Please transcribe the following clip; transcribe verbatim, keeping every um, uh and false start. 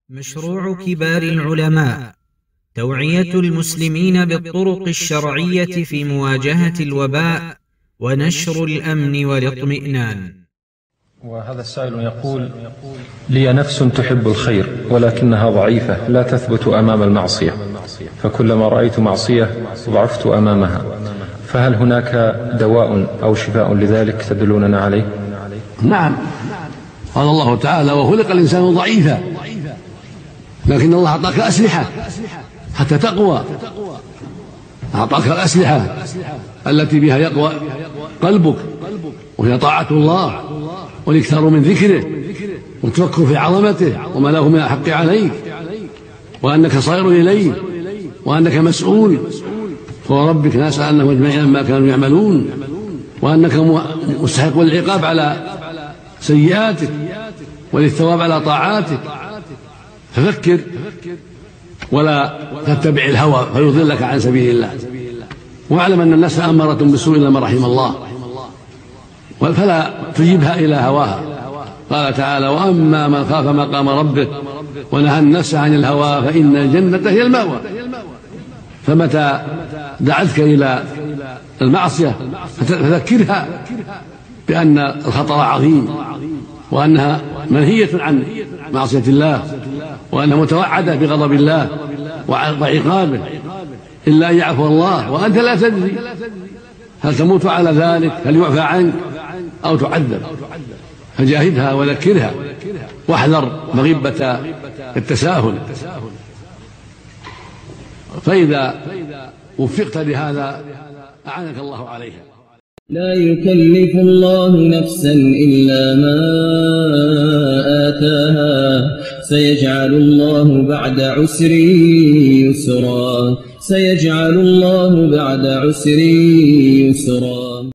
مشروع كبار العلماء توعية المسلمين بالطرق الشرعية في مواجهة الوباء ونشر الأمن والاطمئنان. وهذا السائل يقول: لي نفس تحب الخير ولكنها ضعيفة لا تثبت أمام المعصية، فكلما رأيت معصية ضعفت أمامها، فهل هناك دواء أو شفاء لذلك تدلوننا عليه؟ نعم، قال الله تعالى: وخلق الإنسان ضعيفا، لكن الله أعطاك أسلحة حتى تقوى، أعطاك الأسلحة التي بها يقوى قلبك، وهي طاعة الله والاكثار من ذكره والتفكر في عظمته وما له من الحق عليك، وأنك صائر إليه، وأنك مسؤول فوربك لا يسألنهم أجمعين عما كانوا يعملون، وأنك مستحق العقاب على سيئاتك وللثواب على طاعاتك. ففكر ولا تتبع الهوى فيضلك عن سبيل الله، واعلم أن الناس أمارة بالسوء إلا ما رحم الله، فلا تجيبها إلى هواها. قال تعالى: وأما من خاف مقام ربه ونهى النفس عن الهوى فإن الجنة هي المأوى. فمتى دعتك إلى المعصية فذكرها بأن الخطر عظيم، وأنها منهية عن معصية الله، وأنها متوعدة بغضب الله وعقابه إلا أن يعفو الله، وأنت لا تدري هل تموت على ذلك، هل يعفى عنك أو تعذب. فجاهدها وذكرها واحذر مغبة التساهل، فإذا وفقت لهذا أعانك الله عليها. لا يكلف الله نفسا إلا ما آتاها، سيجعل الله بعد عسر يسرا، سيجعل الله بعد عسر يسرا.